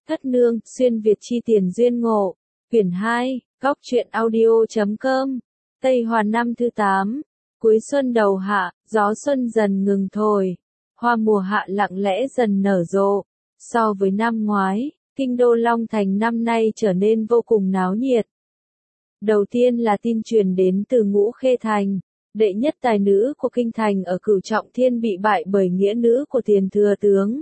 Thất nương, xuyên Việt chi tiền duyên ngộ. Quyển 2, góc truyện audio.com. Tây Hoàn năm thứ 8. Cuối xuân đầu hạ, gió xuân dần ngừng thổi. Hoa mùa hạ lặng lẽ dần nở rộ. So với năm ngoái, kinh đô Long Thành năm nay trở nên vô cùng náo nhiệt. Đầu tiên là tin truyền đến từ Ngũ Khê Thành. Đệ nhất tài nữ của kinh thành ở Cửu Trọng Thiên bị bại bởi nghĩa nữ của tiền thừa tướng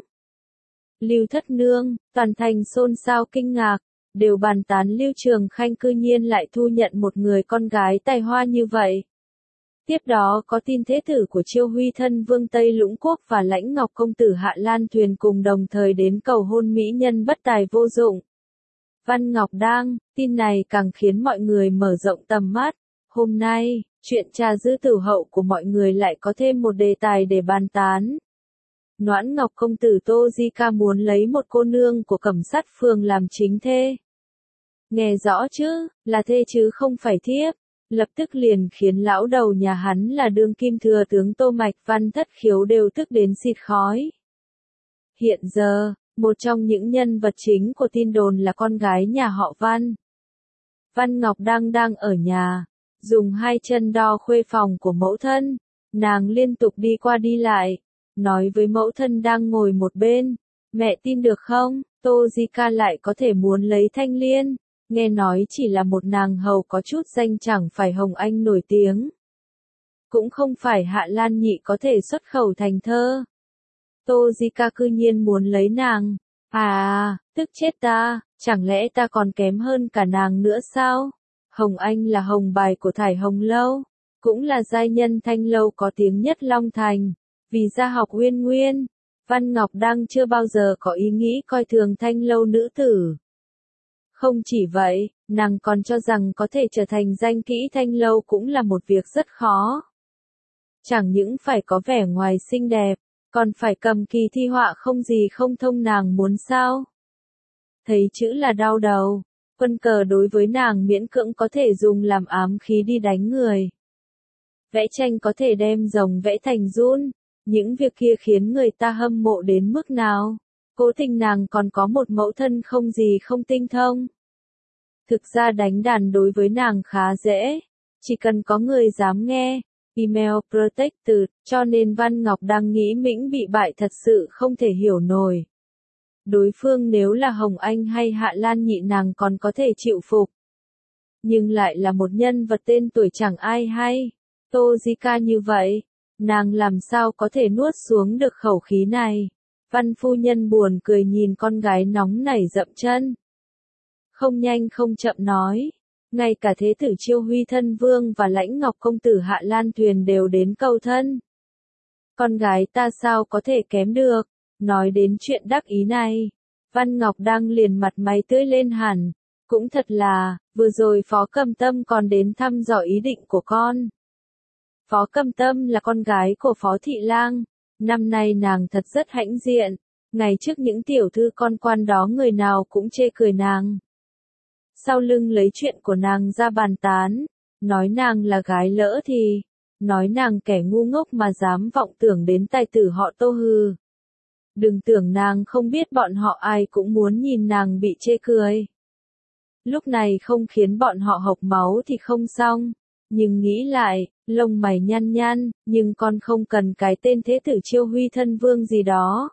Lưu Thất Nương, toàn thành xôn xao kinh ngạc, đều bàn tán Lưu Trường Khanh cư nhiên lại thu nhận một người con gái tài hoa như vậy. Tiếp đó có tin thế tử của Chiêu Huy thân vương Tây Lũng Quốc và Lãnh Ngọc công tử Hạ Lan Thuyền cùng đồng thời đến cầu hôn mỹ nhân bất tài vô dụng Văn Ngọc Đang. Tin này càng khiến mọi người mở rộng tầm mắt. Hôm nay, chuyện trà dư tử hậu của mọi người lại có thêm một đề tài để bàn tán. Noãn Ngọc công tử Tô Di Ca muốn lấy một cô nương của Cẩm Sát phường làm chính thê. Nghe rõ chứ, là thê chứ không phải thiếp. Lập tức liền khiến lão đầu nhà hắn là đương kim thừa tướng Tô Mạch Văn Thất Khiếu đều tức đến xịt khói. Hiện giờ, một trong những nhân vật chính của tin đồn là con gái nhà họ Văn. Văn Ngọc đang ở nhà, dùng hai chân đo khuê phòng của mẫu thân. Nàng liên tục đi qua đi lại, nói với mẫu thân đang ngồi một bên. Mẹ tin được không, Tô Di Ca lại có thể muốn lấy Thanh Liên. Nghe nói chỉ là một nàng hầu có chút danh chẳng phải Hồng Anh nổi tiếng. Cũng không phải Hạ Lan Nhị có thể xuất khẩu thành thơ. Tô Di Ca cư nhiên muốn lấy nàng. Tức chết ta, chẳng lẽ ta còn kém hơn cả nàng nữa sao? Hồng Anh là hồng bài của Thải Hồng Lâu, cũng là giai nhân thanh lâu có tiếng nhất Long Thành. Vì gia học uyên nguyên, Văn Ngọc đang chưa bao giờ có ý nghĩ coi thường thanh lâu nữ tử. Không chỉ vậy, nàng còn cho rằng có thể trở thành danh kỹ thanh lâu cũng là một việc rất khó. Chẳng những phải có vẻ ngoài xinh đẹp, còn phải cầm kỳ thi họa không gì không thông nàng muốn sao. Thấy chữ là đau đầu, quân cờ đối với nàng miễn cưỡng có thể dùng làm ám khí đi đánh người. Vẽ tranh có thể đem rồng vẽ thành giun, những việc kia khiến người ta hâm mộ đến mức nào. Cố tình nàng còn có một mẫu thân không gì không tinh thông. Thực ra đánh đàn đối với nàng khá dễ, chỉ cần có người dám nghe. Email protected, cho nên Văn Ngọc đang nghĩ Mĩnh bị bại thật sự không thể hiểu nổi. Đối phương nếu là Hồng Anh hay Hạ Lan Nhị nàng còn có thể chịu phục. Nhưng lại là một nhân vật tên tuổi chẳng ai hay. Tô Di Ca như vậy, nàng làm sao có thể nuốt xuống được khẩu khí này. Văn phu nhân buồn cười nhìn con gái nóng nảy dậm chân. Không nhanh không chậm nói. Ngay cả thế tử Chiêu Huy thân vương và Lãnh Ngọc công tử Hạ Lan Thuyền đều đến cầu thân. Con gái ta sao có thể kém được. Nói đến chuyện đắc ý này, Văn Ngọc đang liền mặt mày tươi lên hẳn. Cũng thật là, vừa rồi Phó Cầm Tâm còn đến thăm dò ý định của con. Phó Cầm Tâm là con gái của Phó Thị Lang. Năm nay nàng thật rất hãnh diện. Ngày trước những tiểu thư con quan đó người nào cũng chê cười nàng. Sau lưng lấy chuyện của nàng ra bàn tán, nói nàng là gái lỡ thì, nói nàng kẻ ngu ngốc mà dám vọng tưởng đến tài tử họ Tô hư. Đừng tưởng nàng không biết bọn họ ai cũng muốn nhìn nàng bị chê cười. Lúc này không khiến bọn họ hộc máu thì không xong, nhưng nghĩ lại, lông mày nhăn nhăn, nhưng con không cần cái tên thế tử Chiêu Huy thân vương gì đó.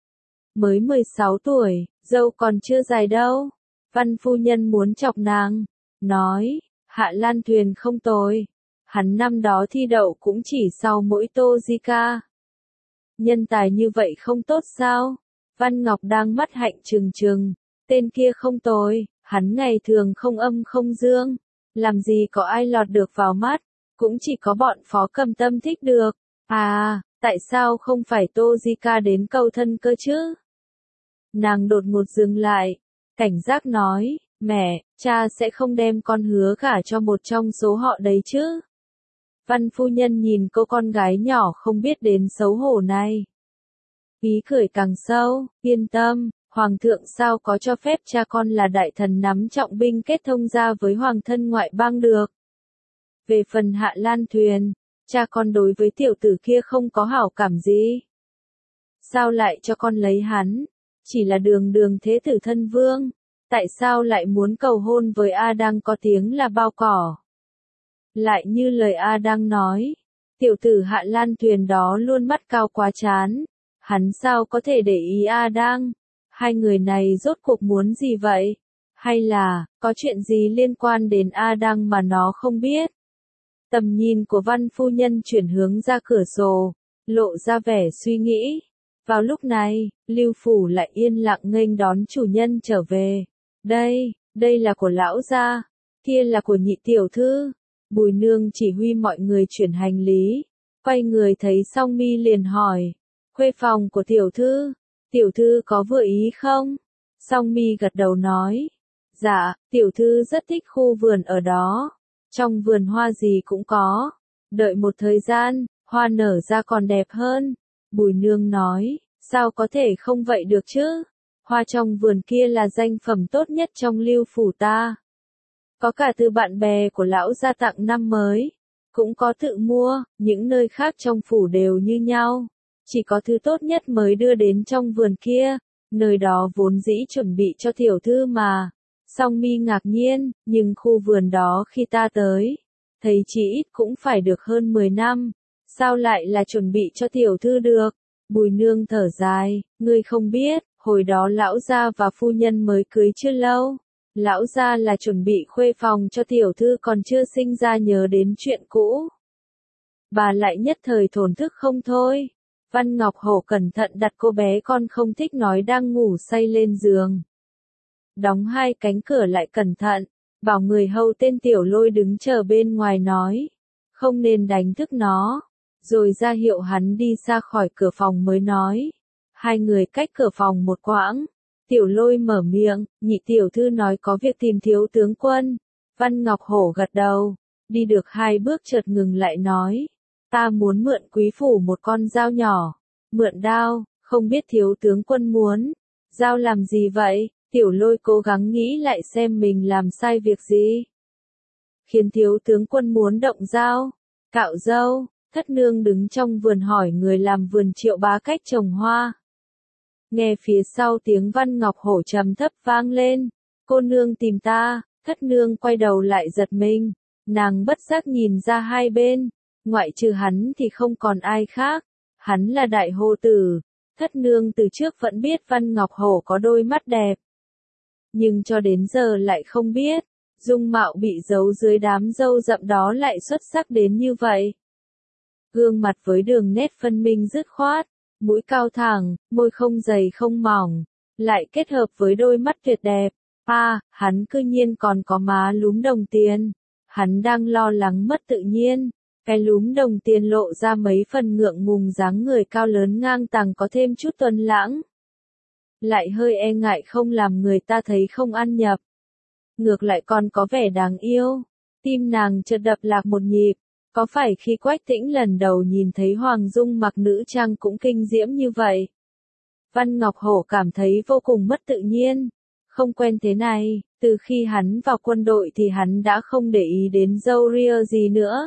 Mới 16 tuổi, dâu còn chưa dài đâu. Văn phu nhân muốn chọc nàng, nói, Hạ Lan Thuyền không tồi. Hắn năm đó thi đậu cũng chỉ sau mỗi Tô Di Ca. Nhân tài như vậy không tốt sao? Văn Ngọc đang mắt hạnh trừng trừng, tên kia không tồi, hắn ngày thường không âm không dương. Làm gì có ai lọt được vào mắt, cũng chỉ có bọn Phó Cầm Tâm thích được. Tại sao không phải Tô Di Ca đến cầu thân cơ chứ? Nàng đột ngột dừng lại. Cảnh giác nói, mẹ, cha sẽ không đem con hứa gả cho một trong số họ đấy chứ. Văn phu nhân nhìn cô con gái nhỏ không biết đến xấu hổ này. Ý cười càng sâu, yên tâm, Hoàng thượng sao có cho phép cha con là đại thần nắm trọng binh kết thông gia với Hoàng thân ngoại bang được. Về phần Hạ Lan Thuyền, cha con đối với tiểu tử kia không có hảo cảm gì. Sao lại cho con lấy hắn? chỉ là đường đường thế tử thân vương, tại sao lại muốn cầu hôn với A đang có tiếng là bao cỏ. Lại như lời A đang nói, tiểu tử Hạ Lan Tuyền đó luôn mắt cao quá chán, hắn sao có thể để ý A đang, hai người này rốt cuộc muốn gì vậy, hay là, có chuyện gì liên quan đến A đang mà nó không biết. Tầm nhìn của Văn phu nhân chuyển hướng ra cửa sổ, lộ ra vẻ suy nghĩ. Vào lúc này, Lưu Phủ lại yên lặng nghênh đón chủ nhân trở về. Đây là của lão gia, kia là của nhị tiểu thư. Bùi nương chỉ huy mọi người chuyển hành lý. Quay người thấy Song Mi liền hỏi, khuê phòng của tiểu thư có vừa ý không? Song Mi gật đầu nói, dạ, tiểu thư rất thích khu vườn ở đó. Trong vườn hoa gì cũng có. Đợi một thời gian, hoa nở ra còn đẹp hơn. Bùi nương nói, sao có thể không vậy được chứ? Hoa trong vườn kia là danh phẩm tốt nhất trong Lưu Phủ ta. Có cả từ bạn bè của lão gia tặng năm mới. Cũng có tự mua, những nơi khác trong phủ đều như nhau. Chỉ có thứ tốt nhất mới đưa đến trong vườn kia. Nơi đó vốn dĩ chuẩn bị cho tiểu thư mà. Song Mi ngạc nhiên, nhưng khu vườn đó khi ta tới, thấy chỉ ít cũng phải được hơn 10 năm. Sao lại là chuẩn bị cho tiểu thư được? Bùi nương thở dài, ngươi không biết, hồi đó lão gia và phu nhân mới cưới chưa lâu. Lão gia là chuẩn bị khuê phòng cho tiểu thư còn chưa sinh ra nhớ đến chuyện cũ. Bà lại nhất thời thổn thức không thôi. Văn Ngọc Hổ cẩn thận đặt cô bé con không thích nói đang ngủ say lên giường. Đóng hai cánh cửa lại cẩn thận, bảo người hầu tên Tiểu Lôi đứng chờ bên ngoài nói, không nên đánh thức nó, rồi ra hiệu hắn đi ra khỏi cửa phòng mới nói. Hai người cách cửa phòng một quãng, Tiểu Lôi mở miệng, nhị tiểu thư nói có việc tìm thiếu tướng quân. Văn Ngọc Hổ gật đầu, đi được hai bước chợt ngừng lại nói, ta muốn mượn quý phủ một con dao nhỏ. Mượn đao, không biết thiếu tướng quân muốn dao làm gì vậy? Tiểu Lôi cố gắng nghĩ lại xem mình làm sai việc gì. Khiến thiếu tướng quân muốn động dao. Cạo râu, thất nương đứng trong vườn hỏi người làm vườn Triệu Bá cách trồng hoa. Nghe phía sau tiếng Văn Ngọc Hổ trầm thấp vang lên. Cô nương tìm ta, thất nương quay đầu lại giật mình. Nàng bất giác nhìn ra hai bên. Ngoại trừ hắn thì không còn ai khác. Hắn là đại hồ tử. Thất nương từ trước vẫn biết Văn Ngọc Hổ có đôi mắt đẹp. Nhưng cho đến giờ lại không biết, dung mạo bị giấu dưới đám râu rậm đó lại xuất sắc đến như vậy. Gương mặt với đường nét phân minh dứt khoát, mũi cao thẳng, môi không dày không mỏng, lại kết hợp với đôi mắt tuyệt đẹp. Hắn cư nhiên còn có má lúm đồng tiền. Hắn đang lo lắng mất tự nhiên. Cái lúm đồng tiền lộ ra mấy phần ngượng ngùng dáng người cao lớn ngang tàng có thêm chút tuấn lãng. Lại hơi e ngại không làm người ta thấy không ăn nhập. Ngược lại còn có vẻ đáng yêu. Tim nàng chợt đập lạc một nhịp. Có phải khi Quách Tĩnh lần đầu nhìn thấy Hoàng Dung mặc nữ trang cũng kinh diễm như vậy? Văn Ngọc Hổ cảm thấy vô cùng mất tự nhiên. Không quen thế này, từ khi hắn vào quân đội thì hắn đã không để ý đến râu ria gì nữa.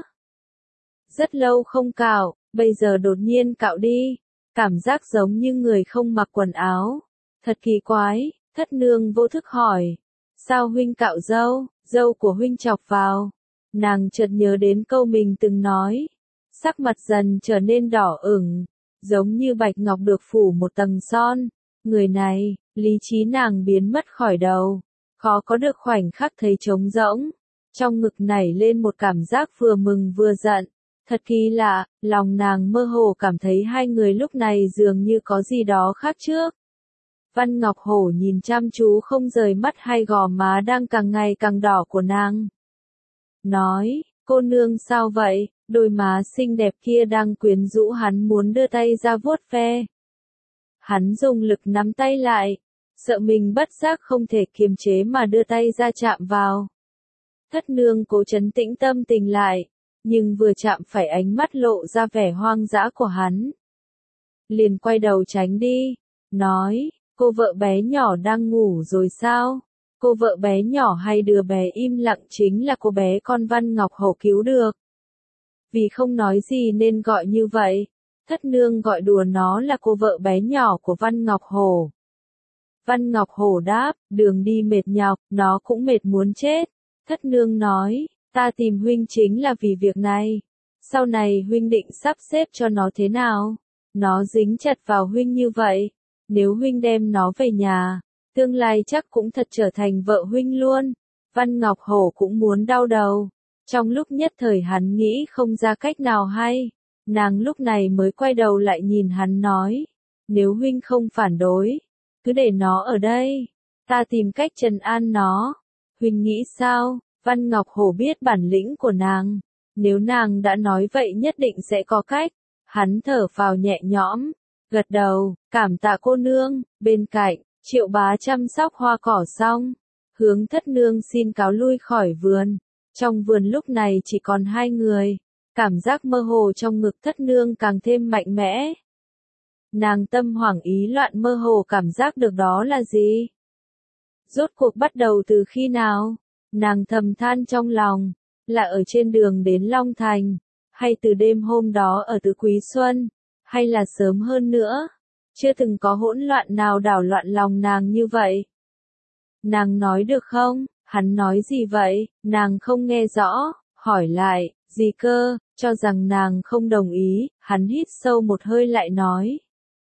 Rất lâu không cạo, bây giờ đột nhiên cạo đi. Cảm giác giống như người không mặc quần áo. Thật kỳ quái, thất nương vô thức hỏi. Sao huynh cạo râu, râu của huynh chọc vào? Nàng chợt nhớ đến câu mình từng nói. Sắc mặt dần trở nên đỏ ửng, giống như bạch ngọc được phủ một tầng son. Người này, lý trí nàng biến mất khỏi đầu. Khó có được khoảnh khắc thấy trống rỗng. Trong ngực nảy lên một cảm giác vừa mừng vừa giận. Thật kỳ lạ, lòng nàng mơ hồ cảm thấy hai người lúc này dường như có gì đó khác trước. Văn Ngọc Hổ nhìn chăm chú không rời mắt hai gò má đang càng ngày càng đỏ của nàng. Nói, cô nương sao vậy, đôi má xinh đẹp kia đang quyến rũ hắn muốn đưa tay ra vuốt ve. Hắn dùng lực nắm tay lại, sợ mình bất giác không thể kiềm chế mà đưa tay ra chạm vào. Thất nương cố trấn tĩnh tâm tình lại, nhưng vừa chạm phải ánh mắt lộ ra vẻ hoang dã của hắn. Liền quay đầu tránh đi, nói, cô vợ bé nhỏ đang ngủ rồi sao? Cô vợ bé nhỏ hay đứa bé im lặng chính là cô bé con Văn Ngọc Hổ cứu được. Vì không nói gì nên gọi như vậy, thất nương gọi đùa nó là cô vợ bé nhỏ của Văn Ngọc Hổ. Văn Ngọc Hổ đáp, đường đi mệt nhọc, nó cũng mệt muốn chết. Thất nương nói, ta tìm huynh chính là vì việc này. Sau này huynh định sắp xếp cho nó thế nào? Nó dính chặt vào huynh như vậy. Nếu huynh đem nó về nhà, tương lai chắc cũng thật trở thành vợ huynh luôn. Văn Ngọc Hổ cũng muốn đau đầu. Trong lúc nhất thời hắn nghĩ không ra cách nào hay. Nàng lúc này mới quay đầu lại nhìn hắn nói. Nếu huynh không phản đối, cứ để nó ở đây. Ta tìm cách trấn an nó. Huynh nghĩ sao? Văn Ngọc Hổ biết bản lĩnh của nàng. Nếu nàng đã nói vậy nhất định sẽ có cách. Hắn thở phào nhẹ nhõm, gật đầu, cảm tạ cô nương. Bên cạnh, Triệu Bá chăm sóc hoa cỏ xong, hướng Thất nương xin cáo lui khỏi vườn. Trong vườn lúc này chỉ còn hai người. Cảm giác mơ hồ trong ngực Thất nương càng thêm mạnh mẽ. Nàng tâm hoảng ý loạn mơ hồ cảm giác được đó là gì? Rốt cuộc bắt đầu từ khi nào? Nàng thầm than trong lòng, là ở trên đường đến Long Thành, hay từ đêm hôm đó ở Tứ Quý Xuân, hay là sớm hơn nữa? Chưa từng có hỗn loạn nào đảo loạn lòng nàng như vậy. Nàng nói được không? Hắn nói gì vậy? Nàng không nghe rõ, hỏi lại, gì cơ? Cho rằng nàng không đồng ý, hắn hít sâu một hơi lại nói.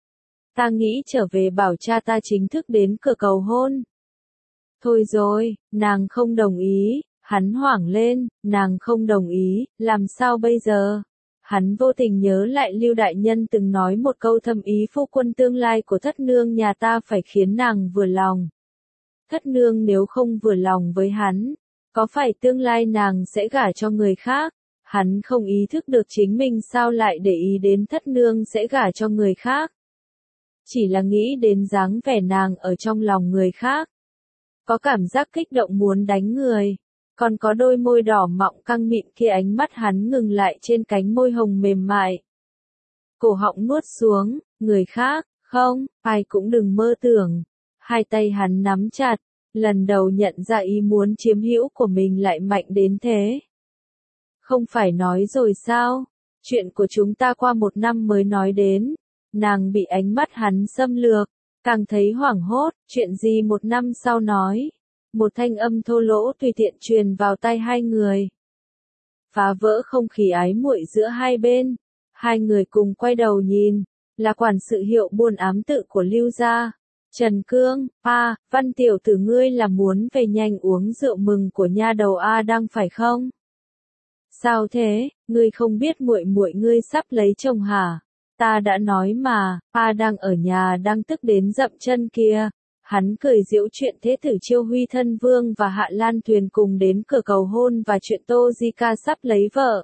Ta nghĩ trở về bảo cha ta chính thức đến cửa cầu hôn. Thôi rồi, nàng không đồng ý, hắn hoảng lên, nàng không đồng ý, làm sao bây giờ? Hắn vô tình nhớ lại Lưu Đại Nhân từng nói một câu thâm ý phu quân tương lai của Thất nương nhà ta phải khiến nàng vừa lòng. Thất nương nếu không vừa lòng với hắn, có phải tương lai nàng sẽ gả cho người khác? Hắn không ý thức được chính mình sao lại để ý đến Thất nương sẽ gả cho người khác. Chỉ là nghĩ đến dáng vẻ nàng ở trong lòng người khác. Có cảm giác kích động muốn đánh người. Còn có đôi môi đỏ mọng căng mịn kia, ánh mắt hắn ngừng lại trên cánh môi hồng mềm mại. Cổ họng nuốt xuống, người khác, không, ai cũng đừng mơ tưởng. Hai tay hắn nắm chặt, lần đầu nhận ra ý muốn chiếm hữu của mình lại mạnh đến thế. Không phải nói rồi sao, chuyện của chúng ta qua 1 năm mới nói đến. Nàng bị ánh mắt hắn xâm lược, càng thấy hoảng hốt, chuyện gì 1 năm sau nói. Một thanh âm thô lỗ tùy tiện truyền vào tai hai người. Phá vỡ không khí ái muội giữa hai bên. Hai người cùng quay đầu nhìn, là quản sự Hiệu Buôn ám tự của Lưu gia. Trần Cương, Văn tiểu tử ngươi là muốn về nhanh uống rượu mừng của nha đầu A Đăng phải không? Sao thế, ngươi không biết muội muội ngươi sắp lấy chồng hả? Ta đã nói mà, A Đăng ở nhà đang tức đến dậm chân kia. Hắn cười giễu chuyện thế tử Chiêu Huy thân vương và Hạ Lan Tuyền cùng đến cửa cầu hôn và chuyện Tô Di Ca sắp lấy vợ.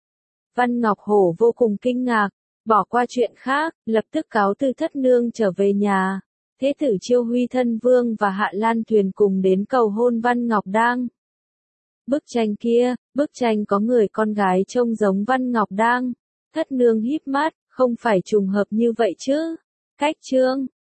Văn Ngọc Hổ vô cùng kinh ngạc, bỏ qua chuyện khác, lập tức cáo từ Thất nương trở về nhà. Thế tử Chiêu Huy thân vương và Hạ Lan Tuyền cùng đến cầu hôn Văn Ngọc Đang. Bức tranh kia, bức tranh có người con gái trông giống Văn Ngọc Đang. Thất nương híp mắt, không phải trùng hợp như vậy chứ? Cách chương